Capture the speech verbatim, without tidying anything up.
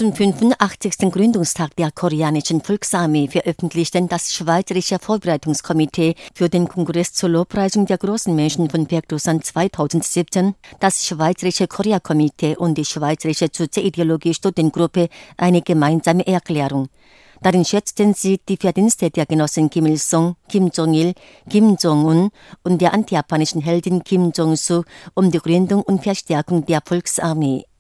Zum fünfundachtzigsten Gründungstag der Koreanischen Volksarmee veröffentlichten das Schweizerische Vorbereitungskomitee für den Kongress zur Lobpreisung der großen Menschen von Paektusan zweitausendsiebzehn, das Schweizerische Korea-Komitee und die Schweizerische Sozialideologie-Studiengruppe eine gemeinsame Erklärung. Darin schätzten sie die Verdienste der Genossen Kim Il-sung, Kim Jong-il, Kim Jong-un und der antijapanischen Heldin Kim Jong-su um die Gründung und Verstärkung der Volksarmee.